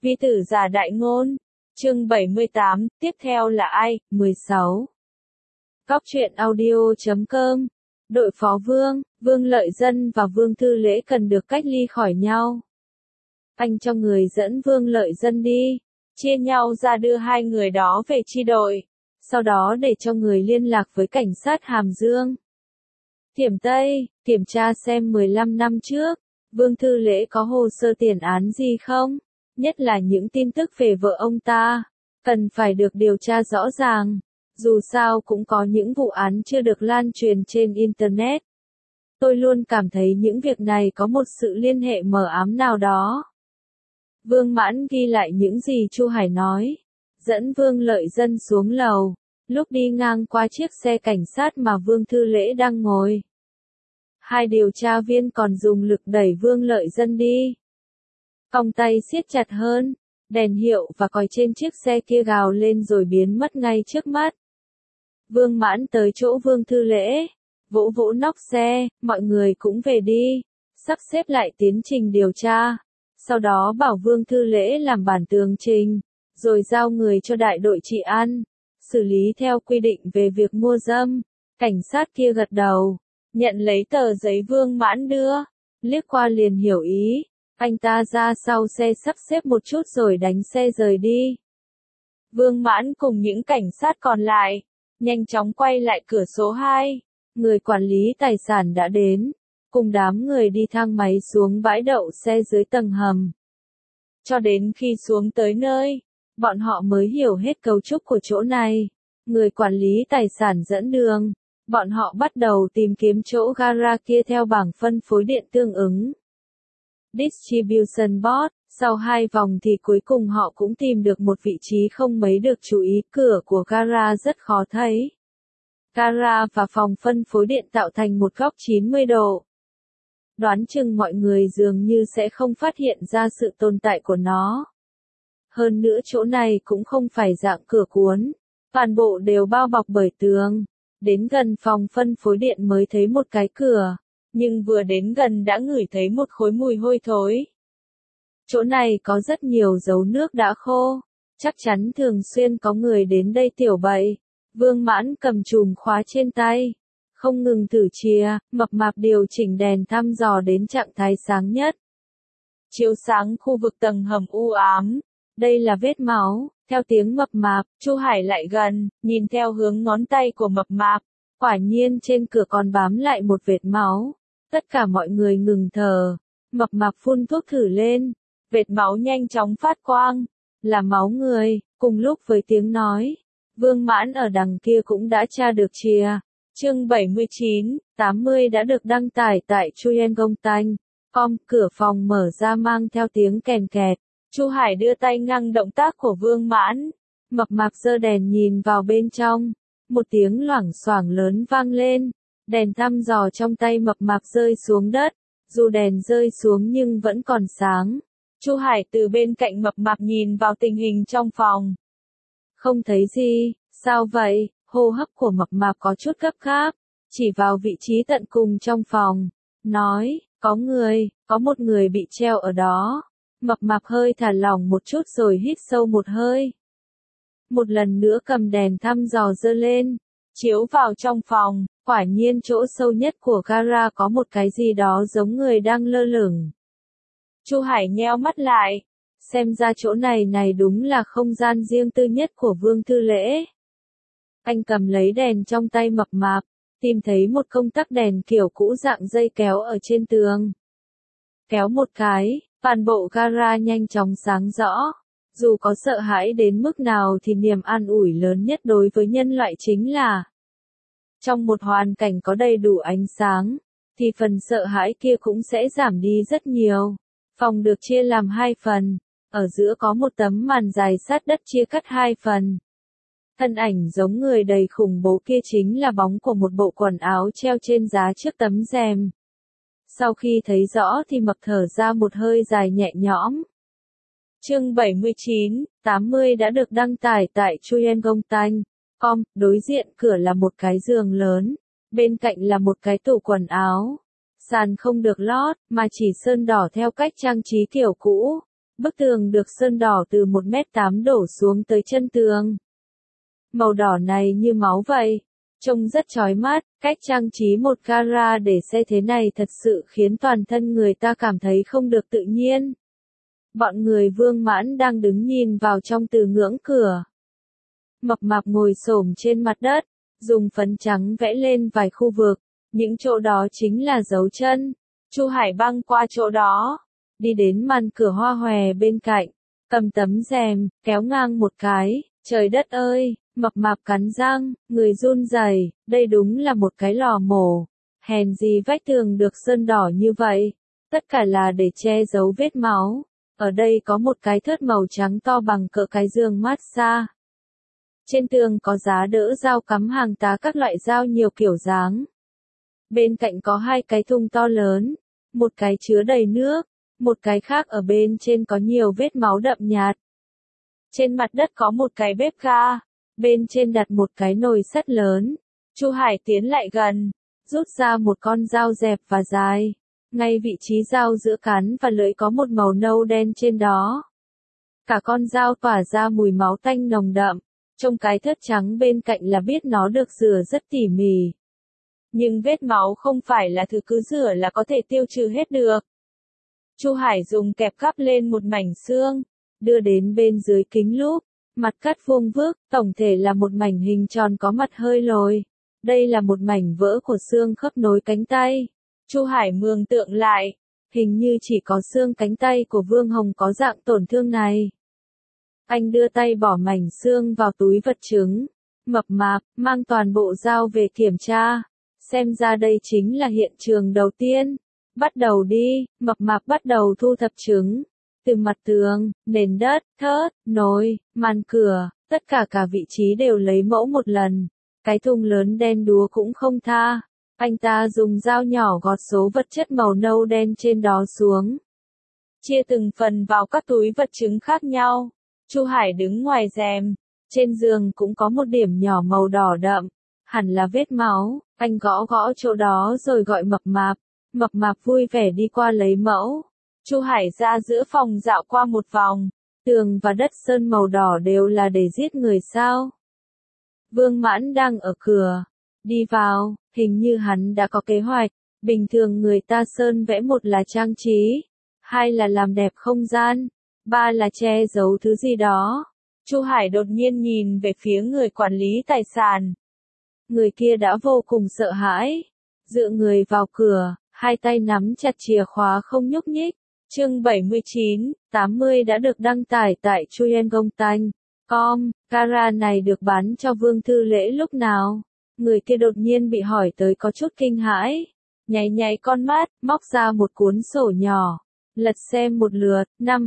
Vi tử giả đại ngôn. Chương 78, tiếp theo là ai? 16. Cóc truyện audio.com. Đội phó Vương, Vương Lợi Dân và Vương Thư Lễ cần được cách ly khỏi nhau. Anh cho người dẫn Vương Lợi Dân đi, chia nhau ra đưa hai người đó về chi đội, sau đó để cho người liên lạc với cảnh sát Hàm Dương. Thiểm Tây, kiểm tra xem 15 năm trước, Vương Thư Lễ có hồ sơ tiền án gì không, nhất là những tin tức về vợ ông ta, cần phải được điều tra rõ ràng, dù sao cũng có những vụ án chưa được lan truyền trên Internet. Tôi luôn cảm thấy những việc này có một sự liên hệ mờ ám nào đó. Vương Mãn ghi lại những gì Chu Hải nói, dẫn Vương Lợi Dân xuống lầu, lúc đi ngang qua chiếc xe cảnh sát mà Vương Thư Lễ đang ngồi. Hai điều tra viên còn dùng lực đẩy Vương Lợi Dân đi. Còng tay siết chặt hơn, đèn hiệu và còi trên chiếc xe kia gào lên rồi biến mất ngay trước mắt. Vương Mãn tới chỗ Vương Thư Lễ, vỗ vỗ nóc xe, mọi người cũng về đi, sắp xếp lại tiến trình điều tra. Sau đó bảo Vương Thư Lễ làm bản tường trình, rồi giao người cho đại đội trị an, xử lý theo quy định về việc mua dâm. Cảnh sát kia gật đầu, nhận lấy tờ giấy Vương Mãn đưa, liếc qua liền hiểu ý, anh ta ra sau xe sắp xếp một chút rồi đánh xe rời đi. Vương Mãn cùng những cảnh sát còn lại, nhanh chóng quay lại cửa số 2, người quản lý tài sản đã đến, cùng đám người đi thang máy xuống bãi đậu xe dưới tầng hầm. Cho đến khi xuống tới nơi, bọn họ mới hiểu hết cấu trúc của chỗ này. Người quản lý tài sản dẫn đường, bọn họ bắt đầu tìm kiếm chỗ gara kia theo bảng phân phối điện tương ứng. Distribution board, sau 2 vòng thì cuối cùng họ cũng tìm được một vị trí không mấy được chú ý, cửa của gara rất khó thấy. Gara và phòng phân phối điện tạo thành một góc 90 độ. Đoán chừng mọi người dường như sẽ không phát hiện ra sự tồn tại của nó. Hơn nữa chỗ này cũng không phải dạng cửa cuốn, toàn bộ đều bao bọc bởi tường. Đến gần phòng phân phối điện mới thấy một cái cửa, nhưng vừa đến gần đã ngửi thấy một khối mùi hôi thối. Chỗ này có rất nhiều dấu nước đã khô, chắc chắn thường xuyên có người đến đây tiểu bậy. Vương Mãn cầm chùm khóa trên tay, không ngừng thử chìa, mập mạp điều chỉnh đèn thăm dò đến trạng thái sáng nhất. Chiếu sáng khu vực tầng hầm u ám, đây là vết máu, theo tiếng mập mạp, Chu Hải lại gần, nhìn theo hướng ngón tay của mập mạp, quả nhiên trên cửa còn bám lại một vệt máu. Tất cả mọi người ngừng thở, mập mạp phun thuốc thử lên, vệt máu nhanh chóng phát quang, là máu người, cùng lúc với tiếng nói. Vương Mãn ở đằng kia cũng đã tra được chìa. Chương 79, 80 đã được đăng tải tại chuyengontan.com, cửa phòng mở ra mang theo tiếng kèn kẹt. Chu Hải đưa tay ngăn động tác của Vương Mãn. Mập mạp giơ đèn nhìn vào bên trong. Một tiếng loảng xoảng lớn vang lên. Đèn thăm dò trong tay mập mạp rơi xuống đất. Dù đèn rơi xuống nhưng vẫn còn sáng. Chu Hải từ bên cạnh mập mạp nhìn vào tình hình trong phòng. Không thấy gì, sao vậy? Hô hấp của mập mạp có chút gấp gáp, chỉ vào vị trí tận cùng trong phòng, nói, có một người bị treo ở đó. Mập mạp hơi thả lỏng một chút rồi hít sâu một hơi. Một lần nữa cầm đèn thăm dò giơ lên, chiếu vào trong phòng, quả nhiên chỗ sâu nhất của gara có một cái gì đó giống người đang lơ lửng. Chu Hải nheo mắt lại, xem ra chỗ này đúng là không gian riêng tư nhất của Vương Thư Lễ. Anh cầm lấy đèn trong tay mập mạp, tìm thấy một công tắc đèn kiểu cũ dạng dây kéo ở trên tường. Kéo một cái, toàn bộ gara nhanh chóng sáng rõ. Dù có sợ hãi đến mức nào thì niềm an ủi lớn nhất đối với nhân loại chính là trong một hoàn cảnh có đầy đủ ánh sáng, thì phần sợ hãi kia cũng sẽ giảm đi rất nhiều. Phòng được chia làm 2 phần, ở giữa có một tấm màn dài sát đất chia cắt 2 phần. Thân ảnh giống người đầy khủng bố kia chính là bóng của một bộ quần áo treo trên giá trước tấm rèm. Sau khi thấy rõ thì mập thở ra một hơi dài nhẹ nhõm. Chương 79, 80 đã được đăng tải tại chuyengontan.com, đối diện cửa là một cái giường lớn, bên cạnh là một cái tủ quần áo. Sàn không được lót, mà chỉ sơn đỏ theo cách trang trí kiểu cũ. Bức tường được sơn đỏ từ 1m8 đổ xuống tới chân tường. Màu đỏ này như máu vậy, trông rất chói mắt, cách trang trí một gara để xe thế này thật sự khiến toàn thân người ta cảm thấy không được tự nhiên. Bọn người Vương Mãn đang đứng nhìn vào trong từ ngưỡng cửa. Mập mạp ngồi xổm trên mặt đất, dùng phấn trắng vẽ lên vài khu vực, những chỗ đó chính là dấu chân. Chu Hải băng qua chỗ đó, đi đến màn cửa hoa hòe bên cạnh, cầm tấm rèm, kéo ngang một cái, trời đất ơi, mập mạp cắn răng, người run rẩy, đây đúng là một cái lò mổ, hèn gì vách tường được sơn đỏ như vậy, tất cả là để che giấu vết máu. Ở đây có một cái thớt màu trắng to bằng cỡ cái giường massage. Trên tường có giá đỡ dao cắm hàng tá các loại dao nhiều kiểu dáng. Bên cạnh có hai cái thùng to lớn, một cái chứa đầy nước, một cái khác ở bên trên có nhiều vết máu đậm nhạt. Trên mặt đất có một cái bếp ga, bên trên đặt một cái nồi sắt lớn. Chu Hải tiến lại gần, rút ra một con dao dẹp và dài. Ngay vị trí dao giữa cán và lưỡi có một màu nâu đen trên đó. Cả con dao tỏa ra mùi máu tanh nồng đậm, trong cái thớt trắng bên cạnh là biết nó được rửa rất tỉ mỉ. Nhưng vết máu không phải là thứ cứ rửa là có thể tiêu trừ hết được. Chu Hải dùng kẹp gắp lên một mảnh xương, đưa đến bên dưới kính lúp, mặt cắt vuông vức, tổng thể là một mảnh hình tròn có mặt hơi lồi. Đây là một mảnh vỡ của xương khớp nối cánh tay. Chu Hải mường tượng lại, hình như chỉ có xương cánh tay của Vương Hồng có dạng tổn thương này. Anh đưa tay bỏ mảnh xương vào túi vật chứng, mập mạp, mang toàn bộ dao về kiểm tra. Xem ra đây chính là hiện trường đầu tiên. Bắt đầu đi, mập mạp bắt đầu thu thập chứng. Từ mặt tường, nền đất, thớt, nồi, màn cửa, tất cả vị trí đều lấy mẫu một lần. Cái thùng lớn đen đúa cũng không tha. Anh ta dùng dao nhỏ gọt số vật chất màu nâu đen trên đó xuống. Chia từng phần vào các túi vật chứng khác nhau. Chu Hải đứng ngoài rèm. Trên giường cũng có một điểm nhỏ màu đỏ đậm. Hẳn là vết máu. Anh gõ gõ chỗ đó rồi gọi mập mạp. Mập mạp vui vẻ đi qua lấy mẫu. Chu Hải ra giữa phòng dạo qua một vòng. Tường và đất sơn màu đỏ đều là để giết người sao? Vương Mãn đang ở cửa. Đi vào, hình như hắn đã có kế hoạch. Bình thường người ta sơn vẽ một là trang trí, hai là làm đẹp không gian, ba là che giấu thứ gì đó. Chu Hải đột nhiên nhìn về phía người quản lý tài sản. Người kia đã vô cùng sợ hãi. Dựa người vào cửa, hai tay nắm chặt chìa khóa không nhúc nhích. Chương 79, 80 đã được đăng tải tại Chuyên.com. Gara này được bán cho Vương Thư Lễ lúc nào? Người kia đột nhiên bị hỏi tới có chút kinh hãi. Nháy nháy con mắt, móc ra một cuốn sổ nhỏ. Lật xem một lượt, năm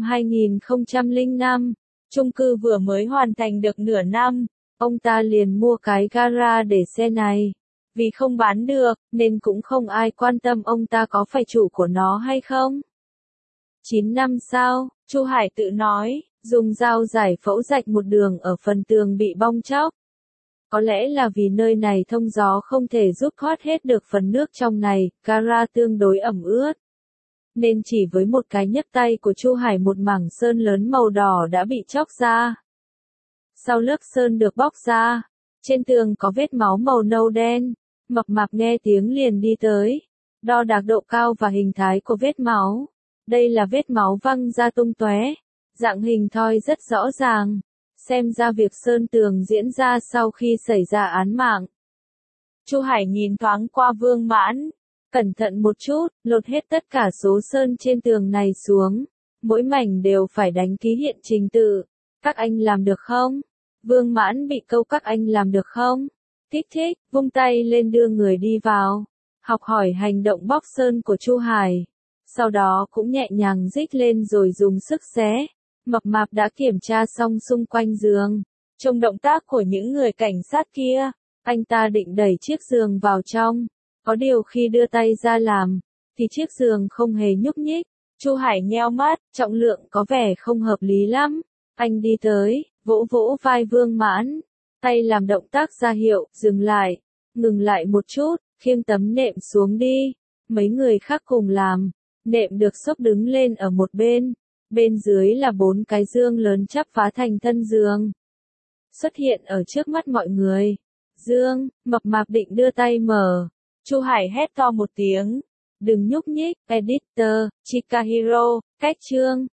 2005. Chung cư vừa mới hoàn thành được nửa năm. Ông ta liền mua cái gara để xe này. Vì không bán được, nên cũng không ai quan tâm ông ta có phải chủ của nó hay không. 9 năm sau, Chu Hải tự nói, dùng dao giải phẫu rạch một đường ở phần tường bị bong tróc. Có lẽ là vì nơi này thông gió không thể giúp thoát hết được phần nước trong này, gara tương đối ẩm ướt. Nên chỉ với một cái nhấc tay của Chu Hải một mảng sơn lớn màu đỏ đã bị chóc ra. Sau lớp sơn được bóc ra, trên tường có vết máu màu nâu đen, mập mạp nghe tiếng liền đi tới, đo đạc độ cao và hình thái của vết máu. Đây là vết máu văng ra tung tóe, dạng hình thoi rất rõ ràng, xem ra việc sơn tường diễn ra sau khi xảy ra án mạng. Chu Hải nhìn thoáng qua Vương Mãn, cẩn thận một chút, lột hết tất cả số sơn trên tường này xuống, mỗi mảnh đều phải đánh ký hiện trình tự. Các anh làm được không? Vương Mãn bị câu các anh làm được không? Thích thích, vung tay lên đưa người đi vào, học hỏi hành động bóc sơn của Chu Hải. Sau đó cũng nhẹ nhàng rích lên rồi dùng sức xé. Mập mạp đã kiểm tra xong xung quanh giường. Trong động tác của những người cảnh sát kia, anh ta định đẩy chiếc giường vào trong. Có điều khi đưa tay ra làm, thì chiếc giường không hề nhúc nhích. Chu Hải nheo mắt, trọng lượng có vẻ không hợp lý lắm. Anh đi tới, vỗ vỗ vai Vương Mãn. Tay làm động tác ra hiệu, dừng lại. Ngừng lại một chút, khiêng tấm nệm xuống đi. Mấy người khác cùng làm. Nệm được xốc đứng lên ở một bên. Bên dưới là 4 cái dương lớn chắp vá thành thân giường. Xuất hiện ở trước mắt mọi người. Dương, mập mạp định đưa tay mở. Chu Hải hét to một tiếng. Đừng nhúc nhích, editor, Chikahiro, cách chương.